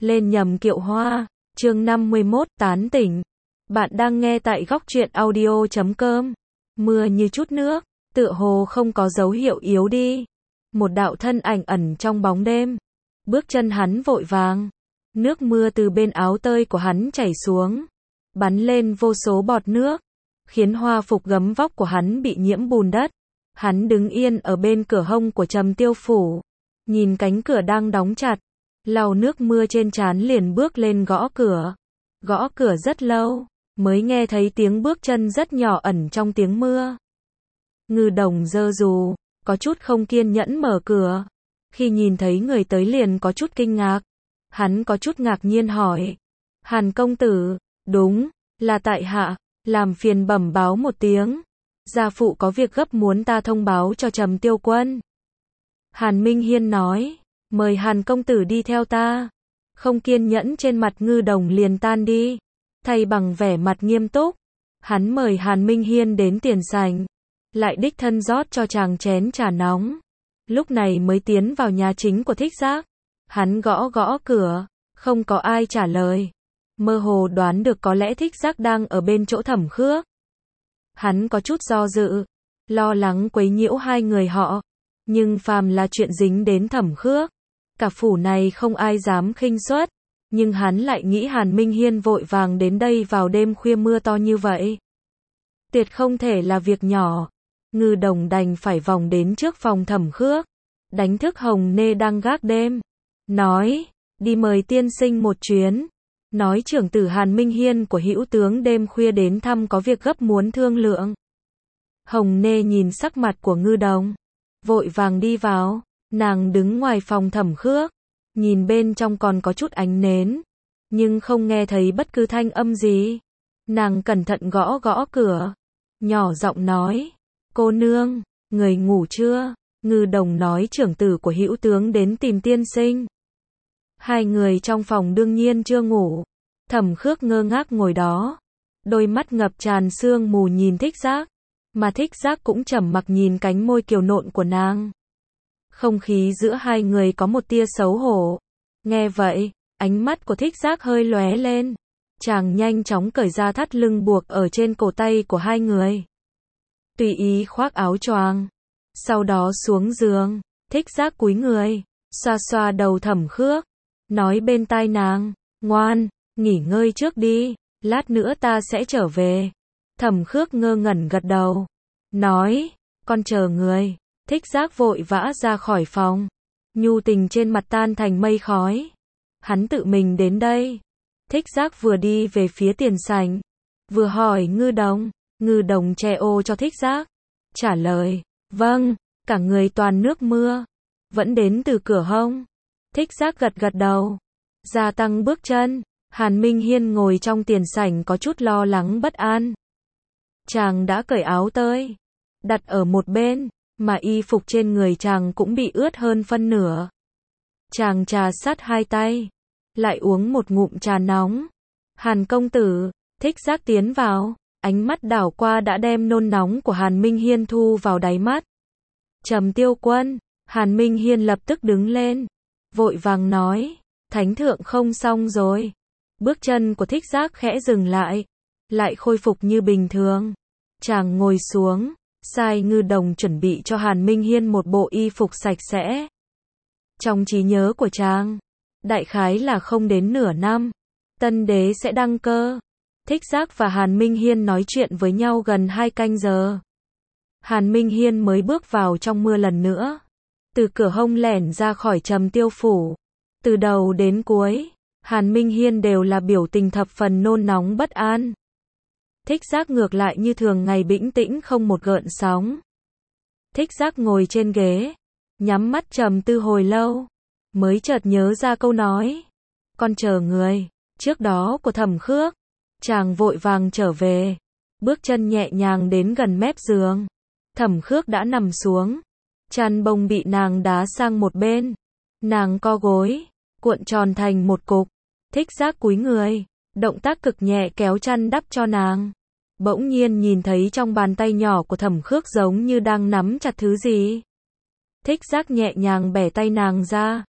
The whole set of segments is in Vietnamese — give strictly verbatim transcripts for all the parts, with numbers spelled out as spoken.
lên nhầm kiệu hoa. Chương năm mươi mốt, tán tỉnh. Bạn đang nghe tại góc truyện audio chấm com. Mưa như chút nước, tựa hồ không có dấu hiệu yếu đi. Một đạo thân ảnh ẩn trong bóng đêm. Bước chân hắn vội vàng. Nước mưa từ bên áo tơi của hắn chảy xuống, bắn lên vô số bọt nước, khiến hoa phục gấm vóc của hắn bị nhiễm bùn đất. Hắn đứng yên ở bên cửa hông của Trầm Tiêu phủ, nhìn cánh cửa đang đóng chặt, lau nước mưa trên trán liền bước lên gõ cửa. Gõ cửa rất lâu, mới nghe thấy tiếng bước chân rất nhỏ ẩn trong tiếng mưa. Ngư Đồng giơ dù, có chút không kiên nhẫn mở cửa. Khi nhìn thấy người tới liền có chút kinh ngạc. Hắn có chút ngạc nhiên hỏi. Hàn công tử, đúng, là tại hạ, làm phiền bẩm báo một tiếng. Gia phụ có việc gấp muốn ta thông báo cho Trầm Tiêu quân. Hàn Minh Hiên nói, mời Hàn công tử đi theo ta. Không kiên nhẫn trên mặt Ngư Đồng liền tan đi, thay bằng vẻ mặt nghiêm túc. Hắn mời Hàn Minh Hiên đến tiền sảnh, lại đích thân rót cho chàng chén trà nóng. Lúc này mới tiến vào nhà chính của Thích Giác. Hắn gõ gõ cửa, không có ai trả lời. Mơ hồ đoán được có lẽ Thích Giác đang ở bên chỗ Thẩm Khước. Hắn có chút do dự, lo lắng quấy nhiễu hai người họ. Nhưng phàm là chuyện dính đến Thẩm Khước, cả phủ này không ai dám khinh suất. Nhưng hắn lại nghĩ Hàn Minh Hiên vội vàng đến đây vào đêm khuya mưa to như vậy, tuyệt không thể là việc nhỏ. Ngư Đồng đành phải vòng đến trước phòng Thẩm Khước, đánh thức Hồng Nê đang gác đêm. Nói, đi mời tiên sinh một chuyến. Nói trưởng tử Hàn Minh Hiên của Hữu tướng đêm khuya đến thăm có việc gấp muốn thương lượng. Hồng Nê nhìn sắc mặt của Ngư Đồng, vội vàng đi vào. Nàng đứng ngoài phòng Thẩm Khước, nhìn bên trong còn có chút ánh nến, nhưng không nghe thấy bất cứ thanh âm gì. Nàng cẩn thận gõ gõ cửa, nhỏ giọng nói, cô nương, người ngủ chưa? Ngư Đồng nói trưởng tử của Hữu tướng đến tìm tiên sinh. Hai người trong phòng đương nhiên chưa ngủ. Thẩm Khước ngơ ngác ngồi đó, đôi mắt ngập tràn sương mù nhìn Thích Giác, mà Thích Giác cũng trầm mặc nhìn cánh môi kiều nộn của nàng. Không khí giữa hai người có một tia xấu hổ. Nghe vậy, ánh mắt của Thích Giác hơi lóe lên. Chàng nhanh chóng cởi ra thắt lưng buộc ở trên cổ tay của hai người, tùy ý khoác áo choàng. Sau đó xuống giường, Thích Giác cúi người, xoa xoa đầu Thẩm Khước, nói bên tai nàng, ngoan, nghỉ ngơi trước đi, lát nữa ta sẽ trở về. Thẩm Khước ngơ ngẩn gật đầu, nói, con chờ người. Thích Giác vội vã ra khỏi phòng, nhu tình trên mặt tan thành mây khói. Hắn tự mình đến đây. Thích Giác vừa đi về phía tiền sảnh, vừa hỏi Ngư Đồng. Ngư Đồng che ô cho Thích Giác, trả lời, vâng, cả người toàn nước mưa, vẫn đến từ cửa hông. Thích Giác gật gật đầu, gia tăng bước chân. Hàn Minh Hiên ngồi trong tiền sảnh có chút lo lắng bất an. Chàng đã cởi áo tơi, đặt ở một bên, mà y phục trên người chàng cũng bị ướt hơn phân nửa. Chàng trà sát hai tay, lại uống một ngụm trà nóng. Hàn công tử. Thích Giác tiến vào, ánh mắt đảo qua đã đem nôn nóng của Hàn Minh Hiên thu vào đáy mắt. Trầm Tiêu quân. Hàn Minh Hiên lập tức đứng lên, vội vàng nói, thánh thượng không xong rồi. Bước chân của Thích Giác khẽ dừng lại, lại khôi phục như bình thường. Chàng ngồi xuống, sai Ngư Đồng chuẩn bị cho Hàn Minh Hiên một bộ y phục sạch sẽ. Trong trí nhớ của chàng, đại khái là không đến nửa năm, tân đế sẽ đăng cơ. Thích Giác và Hàn Minh Hiên nói chuyện với nhau gần hai canh giờ. Hàn Minh Hiên mới bước vào trong mưa lần nữa, từ cửa hông lẻn ra khỏi Trầm Tiêu phủ. Từ đầu đến cuối, Hàn Minh Hiên đều là biểu tình thập phần nôn nóng bất an. Thích Giác ngược lại như thường ngày bĩnh tĩnh không một gợn sóng. Thích Giác ngồi trên ghế, nhắm mắt trầm tư hồi lâu, mới chợt nhớ ra câu nói, con chờ người, trước đó của Thẩm Khước. Chàng vội vàng trở về, bước chân nhẹ nhàng đến gần mép giường. Thẩm Khước đã nằm xuống, chăn bông bị nàng đá sang một bên. Nàng co gối, cuộn tròn thành một cục. Thích Giác cúi người, động tác cực nhẹ kéo chăn đắp cho nàng. Bỗng nhiên nhìn thấy trong bàn tay nhỏ của Thẩm Khước giống như đang nắm chặt thứ gì. Thích Giác nhẹ nhàng bẻ tay nàng ra,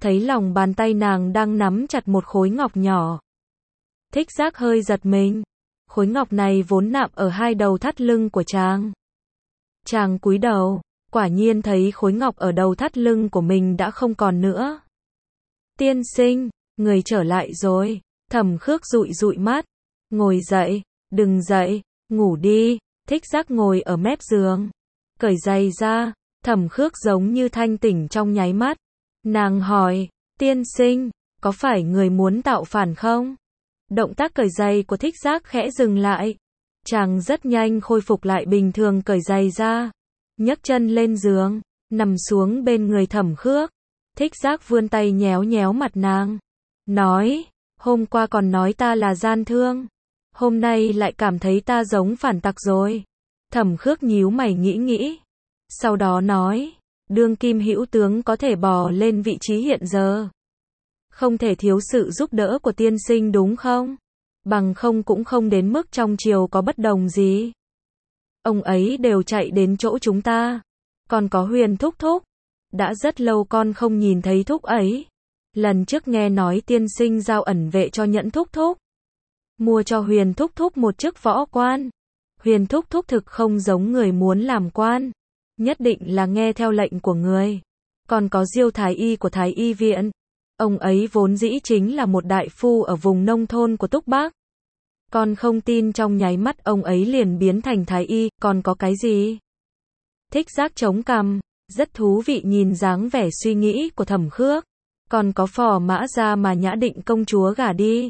thấy lòng bàn tay nàng đang nắm chặt một khối ngọc nhỏ. Thích Giác hơi giật mình. Khối ngọc này vốn nạm ở hai đầu thắt lưng của chàng. Chàng cúi đầu, quả nhiên thấy khối ngọc ở đầu thắt lưng của mình đã không còn nữa. Tiên sinh, người trở lại rồi. Thẩm Khước dụi dụi mắt. Ngồi dậy, đừng dậy, ngủ đi. Thích Giác ngồi ở mép giường, cởi giày ra. Thẩm Khước giống như thanh tỉnh trong nháy mắt. Nàng hỏi, tiên sinh, có phải người muốn tạo phản không? Động tác cởi giày của Thích Giác khẽ dừng lại. Chàng rất nhanh khôi phục lại bình thường, cởi giày ra, nhấc chân lên giường, nằm xuống bên người Thẩm Khước. Thích Giác vươn tay nhéo nhéo mặt nàng, nói, hôm qua còn nói ta là gian thương, hôm nay lại cảm thấy ta giống phản tặc rồi. Thẩm Khước nhíu mày nghĩ nghĩ, sau đó nói, đương kim hữu tướng có thể bò lên vị trí hiện giờ, không thể thiếu sự giúp đỡ của tiên sinh đúng không? Bằng không cũng không đến mức trong triều có bất đồng gì. Ông ấy đều chạy đến chỗ chúng ta. Còn có Huyền thúc thúc. Đã rất lâu con không nhìn thấy thúc ấy. Lần trước nghe nói tiên sinh giao ẩn vệ cho Nhẫn thúc thúc. Mua cho Huyền thúc thúc một chức võ quan. Huyền thúc thúc thực không giống người muốn làm quan. Nhất định là nghe theo lệnh của người. Còn có Diêu Thái Y của Thái Y viện. Ông ấy vốn dĩ chính là một đại phu ở vùng nông thôn của Túc Bắc. Con không tin trong nháy mắt ông ấy liền biến thành Thái Y, còn có cái gì? Thích Giác chống cằm, rất thú vị nhìn dáng vẻ suy nghĩ của Thẩm Khước. Còn có Phò Mã Gia mà Nhã Định công chúa gả đi.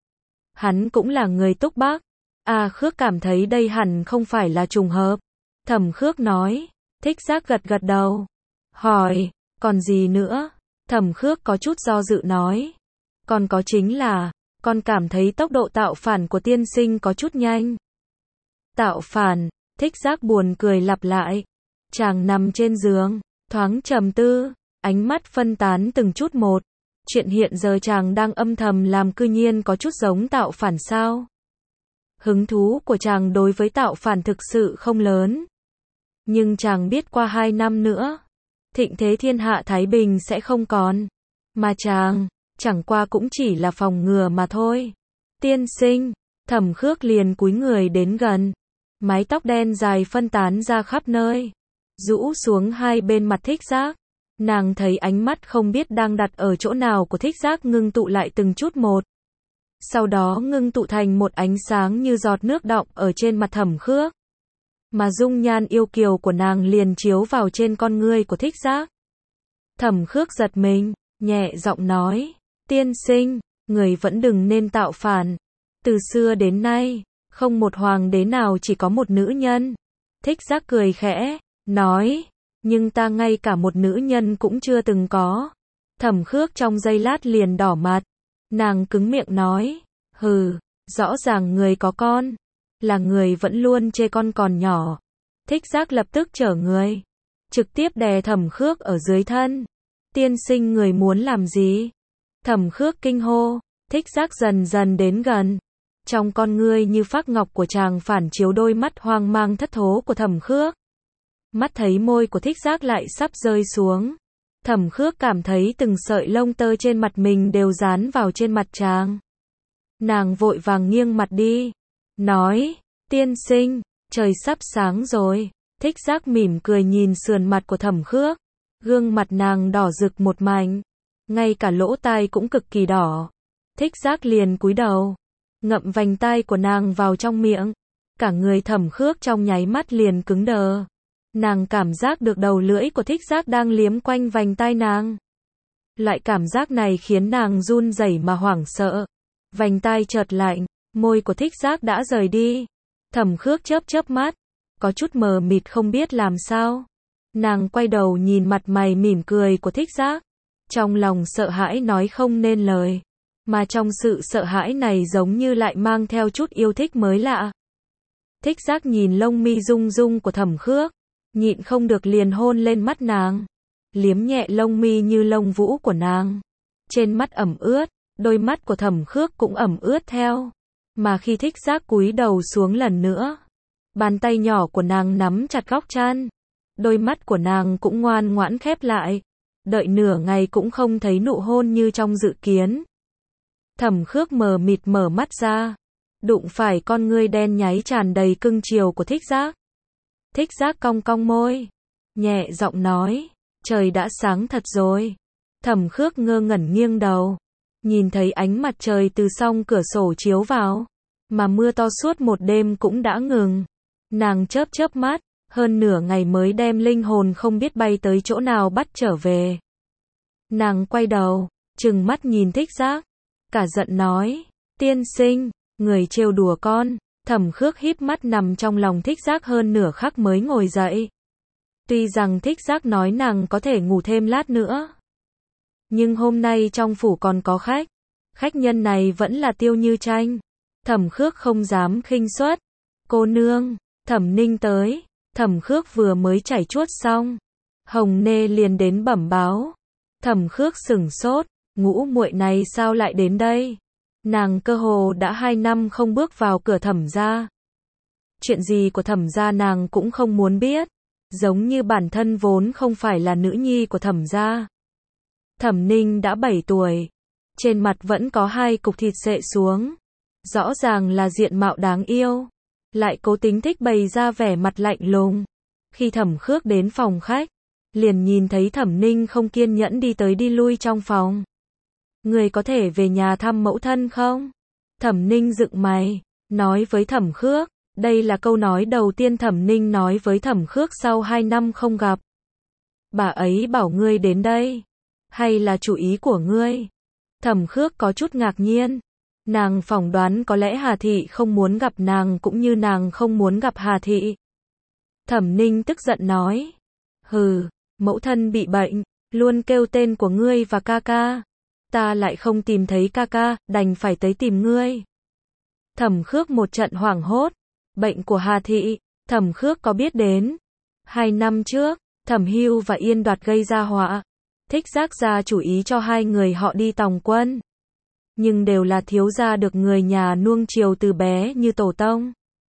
Hắn cũng là người Túc Bắc. À, Khước cảm thấy đây hẳn không phải là trùng hợp. Thẩm Khước nói. Thích Giác gật gật đầu. Hỏi, còn gì nữa? Thẩm Khước có chút do dự nói. Còn có chính là, con cảm thấy tốc độ tạo phản của tiên sinh có chút nhanh. Tạo phản, Thích Giác buồn cười lặp lại. Chàng nằm trên giường, thoáng trầm tư, ánh mắt phân tán từng chút một. Chuyện hiện giờ chàng đang âm thầm làm cư nhiên có chút giống tạo phản sao? Hứng thú của chàng đối với tạo phản thực sự không lớn. Nhưng chàng biết qua hai năm nữa, thịnh thế thiên hạ Thái Bình sẽ không còn. Mà chàng, chẳng qua cũng chỉ là phòng ngừa mà thôi. Tiên sinh, Thẩm Khước liền cúi người đến gần. Mái tóc đen dài phân tán ra khắp nơi, rũ xuống hai bên mặt Thích Giác. Nàng thấy ánh mắt không biết đang đặt ở chỗ nào của Thích Giác ngưng tụ lại từng chút một. Sau đó ngưng tụ thành một ánh sáng như giọt nước đọng ở trên mặt Thẩm Khước. Mà dung nhan yêu kiều của nàng liền chiếu vào trên con ngươi của Thích Giác. Thẩm Khước giật mình, nhẹ giọng nói, tiên sinh, người vẫn đừng nên tạo phản. Từ xưa đến nay, không một hoàng đế nào chỉ có một nữ nhân. Thích Giác cười khẽ, nói, nhưng ta ngay cả một nữ nhân cũng chưa từng có. Thẩm Khước trong giây lát liền đỏ mặt. Nàng cứng miệng nói, hừ, rõ ràng người có con, là người vẫn luôn chê con còn nhỏ. Thích Giác lập tức trở người, trực tiếp đè Thẩm Khước ở dưới thân. Tiên sinh người muốn làm gì? Thẩm Khước kinh hô. Thích Giác dần dần đến gần. Trong con ngươi như phác ngọc của chàng phản chiếu đôi mắt hoang mang thất thố của Thẩm Khước. Mắt thấy môi của Thích Giác lại sắp rơi xuống. Thẩm Khước cảm thấy từng sợi lông tơ trên mặt mình đều dán vào trên mặt chàng. Nàng vội vàng nghiêng mặt đi, nói, tiên sinh, trời sắp sáng rồi. Thích Giác mỉm cười nhìn sườn mặt của Thẩm Khước. Gương mặt nàng đỏ rực một mảnh, ngay cả lỗ tai cũng cực kỳ đỏ. Thích Giác liền cúi đầu, ngậm vành tai của nàng vào trong miệng. Cả người Thẩm Khước trong nháy mắt liền cứng đờ. Nàng cảm giác được đầu lưỡi của Thích Giác đang liếm quanh vành tai nàng. Loại cảm giác này khiến nàng run rẩy mà hoảng sợ. Vành tai chợt lạnh, môi của Thích Giác đã rời đi. Thẩm Khước chớp chớp mắt, có chút mờ mịt không biết làm sao. Nàng quay đầu nhìn mặt mày mỉm cười của Thích Giác. Trong lòng sợ hãi nói không nên lời. Mà trong sự sợ hãi này giống như lại mang theo chút yêu thích mới lạ. Thích Giác nhìn lông mi rung rung của Thẩm Khước, nhịn không được liền hôn lên mắt nàng. Liếm nhẹ lông mi như lông vũ của nàng. Trên mắt ẩm ướt, đôi mắt của Thẩm Khước cũng ẩm ướt theo. Mà khi Thích Giác cúi đầu xuống lần nữa, bàn tay nhỏ của nàng nắm chặt góc chăn. Đôi mắt của nàng cũng ngoan ngoãn khép lại. đợi nửa ngày cũng không thấy nụ hôn như trong dự kiến. Thẩm Khước mờ mịt mở mắt ra, đụng phải con ngươi đen nháy tràn đầy cưng chiều của Thích Giác. Thích Giác cong cong môi, nhẹ giọng nói, trời đã sáng thật rồi. Thẩm Khước ngơ ngẩn nghiêng đầu, nhìn thấy ánh mặt trời từ song cửa sổ chiếu vào, mà mưa to suốt một đêm cũng đã ngừng. Nàng chớp chớp mắt, hơn nửa ngày mới đem linh hồn không biết bay tới chỗ nào bắt trở về. Nàng quay đầu, trừng mắt nhìn Thích Giác, cả giận nói, tiên sinh, người trêu đùa con. Thẩm Khước híp mắt nằm trong lòng Thích Giác hơn nửa khắc mới ngồi dậy. Tuy rằng Thích Giác nói nàng có thể ngủ thêm lát nữa, nhưng hôm nay trong phủ còn có khách. Khách nhân này vẫn là Tiêu Như Tranh. Thẩm Khước không dám khinh suất. Cô nương, Thẩm Ninh tới. Thẩm Khước vừa mới chảy chuốt xong, Hồng Nê liền đến bẩm báo. Thẩm Khước sửng sốt, ngũ muội này sao lại đến đây? Nàng cơ hồ đã hai năm không bước vào cửa Thẩm gia. Chuyện gì của Thẩm gia nàng cũng không muốn biết, giống như bản thân vốn không phải là nữ nhi của Thẩm gia. Thẩm Ninh đã bảy tuổi, trên mặt vẫn có hai cục thịt xệ xuống, rõ ràng là diện mạo đáng yêu, lại cố tính thích bày ra vẻ mặt lạnh lùng. Khi Thẩm Khước đến phòng khách, liền nhìn thấy Thẩm Ninh không kiên nhẫn đi tới đi lui trong phòng. Người có thể về nhà thăm mẫu thân không? Thẩm Ninh dựng mày, nói với Thẩm Khước. Đây là câu nói đầu tiên Thẩm Ninh nói với Thẩm Khước sau hai năm không gặp. Bà ấy bảo ngươi đến đây, hay là chủ ý của ngươi? Thẩm Khước có chút ngạc nhiên. Nàng phỏng đoán có lẽ Hà Thị không muốn gặp nàng cũng như nàng không muốn gặp Hà Thị. Thẩm Ninh tức giận nói, hừ, mẫu thân bị bệnh, luôn kêu tên của ngươi và ca ca. Ta lại không tìm thấy ca ca, đành phải tới tìm ngươi. Thẩm Khước một trận hoảng hốt. Bệnh của Hà Thị, Thẩm Khước có biết đến. Hai năm trước, Thẩm Hưu và Yên Đoạt gây ra họa. Thích Giác ra chủ ý cho hai người họ đi tòng quân. Nhưng đều là thiếu gia được người nhà nuông chiều từ bé như tổ tông.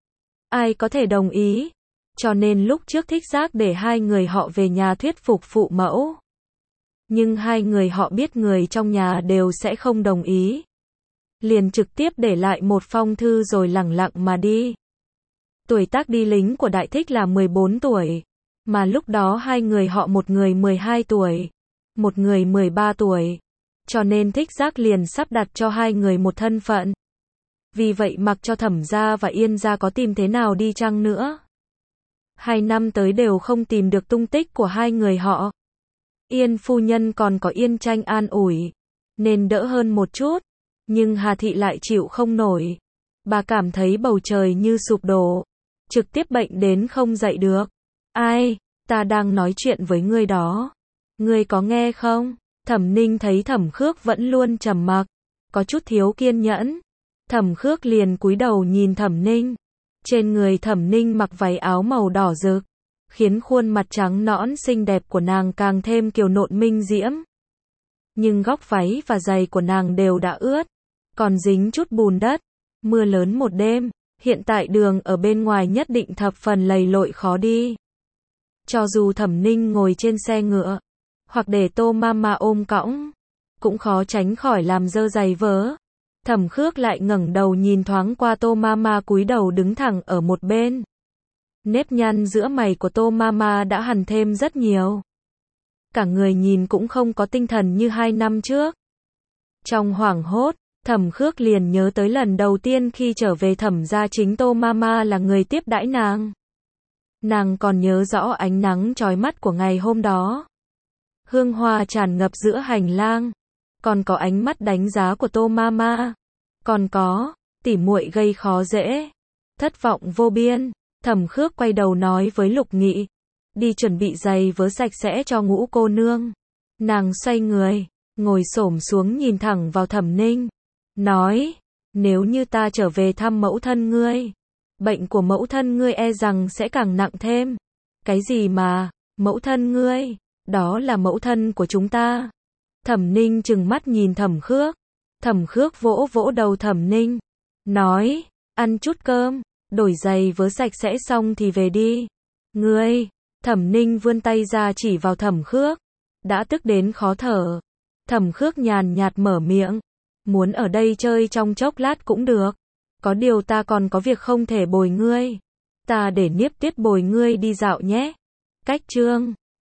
Ai có thể đồng ý? Cho nên lúc trước Thích Giác để hai người họ về nhà thuyết phục phụ mẫu. Nhưng hai người họ biết người trong nhà đều sẽ không đồng ý. Liền trực tiếp để lại một phong thư rồi lẳng lặng mà đi. Tuổi tác đi lính của Đại Thích là mười bốn tuổi, mà lúc đó hai người họ một người mười hai tuổi, một người mười ba tuổi. Cho nên Thích Giác liền sắp đặt cho hai người một thân phận. Vì vậy mặc cho Thẩm gia và Yên gia có tìm thế nào đi chăng nữa, hai năm tới đều không tìm được tung tích của hai người họ. Yên phu nhân còn có Yên Tranh an ủi, nên đỡ hơn một chút, nhưng Hà Thị lại chịu không nổi. Bà cảm thấy bầu trời như sụp đổ, trực tiếp bệnh đến không dậy được. Ai, ta đang nói chuyện với ngươi đó. Ngươi có nghe không? Thẩm Ninh thấy Thẩm Khước vẫn luôn trầm mặc, có chút thiếu kiên nhẫn. Thẩm Khước liền cúi đầu nhìn Thẩm Ninh. Trên người Thẩm Ninh mặc váy áo màu đỏ rực, khiến khuôn mặt trắng nõn xinh đẹp của nàng càng thêm kiều nộn minh diễm. Nhưng góc váy và giày của nàng đều đã ướt, còn dính chút bùn đất. Mưa lớn một đêm, hiện tại đường ở bên ngoài nhất định thập phần lầy lội khó đi. Cho dù Thẩm Ninh ngồi trên xe ngựa, hoặc để Tô Mama ôm cõng, cũng khó tránh khỏi làm dơ giày vớ. Thẩm Khước lại ngẩng đầu nhìn thoáng qua Tô Mama cúi đầu đứng thẳng ở một bên. Nếp nhăn giữa mày của Tô Mama đã hằn thêm rất nhiều. Cả người nhìn cũng không có tinh thần như hai năm trước. Trong hoảng hốt, Thẩm Khước liền nhớ tới lần đầu tiên khi trở về Thẩm gia chính Tô Mama là người tiếp đãi nàng. Nàng còn nhớ rõ ánh nắng chói mắt của ngày hôm đó. Hương hoa tràn ngập giữa hành lang. Còn có ánh mắt đánh giá của Tô Mama. Còn có, tỉ muội gây khó dễ. Thất vọng vô biên. Thẩm Khước quay đầu nói với Lục Nghị. Đi chuẩn bị giày vớ sạch sẽ cho Ngũ cô nương. Nàng xoay người, ngồi xổm xuống nhìn thẳng vào Thẩm Ninh. Nói, nếu như ta trở về thăm mẫu thân ngươi, bệnh của mẫu thân ngươi e rằng sẽ càng nặng thêm. Cái gì mà, mẫu thân ngươi, đó là mẫu thân của chúng ta. Thẩm Ninh trừng mắt nhìn Thẩm Khước. Thẩm Khước vỗ vỗ đầu Thẩm Ninh, nói, ăn chút cơm, đổi giày vớ sạch sẽ xong thì về đi. Ngươi, Thẩm Ninh vươn tay ra chỉ vào Thẩm Khước. đã tức đến khó thở. Thẩm Khước nhàn nhạt mở miệng. Muốn ở đây chơi trong chốc lát cũng được. Có điều ta còn có việc không thể bồi ngươi. Ta để Niếp Tuyết bồi ngươi đi dạo nhé. Cách chương